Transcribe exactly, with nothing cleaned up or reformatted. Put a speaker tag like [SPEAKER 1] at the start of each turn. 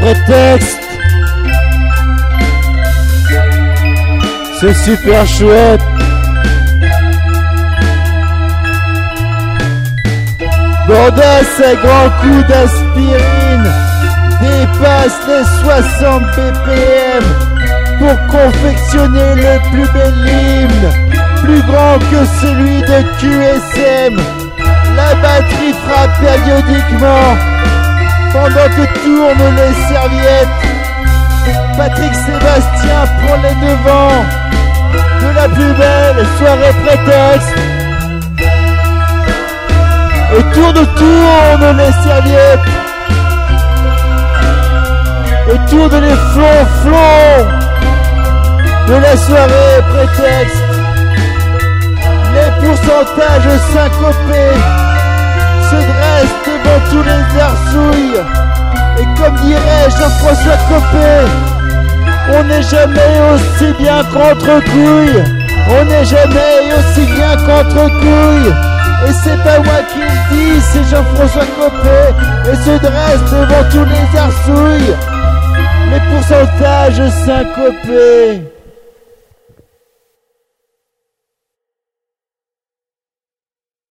[SPEAKER 1] prétexte. C'est super chouette. Bordel, ces grands coups d'aspirine dépassent les soixante B P M pour confectionner le plus bel hymne, plus grand que celui de Q S M. La batterie frappe périodiquement pendant que tournent les serviettes. Patrick Sébastien prend les devants de la plus belle soirée prétexte. Et tourne, tourne les serviettes. Et tourne les flonflons de la soirée prétexte. Les pourcentages syncopés se dressent devant tous les arsouilles. Et comme dirait Jean-François Copé, on n'est jamais aussi bien qu'entre couilles. On n'est jamais aussi bien qu'entre couilles. Et c'est pas moi qui le dis, c'est Jean-François Copé. Et se dresse devant tous les arsouilles. Les pourcentages syncopés.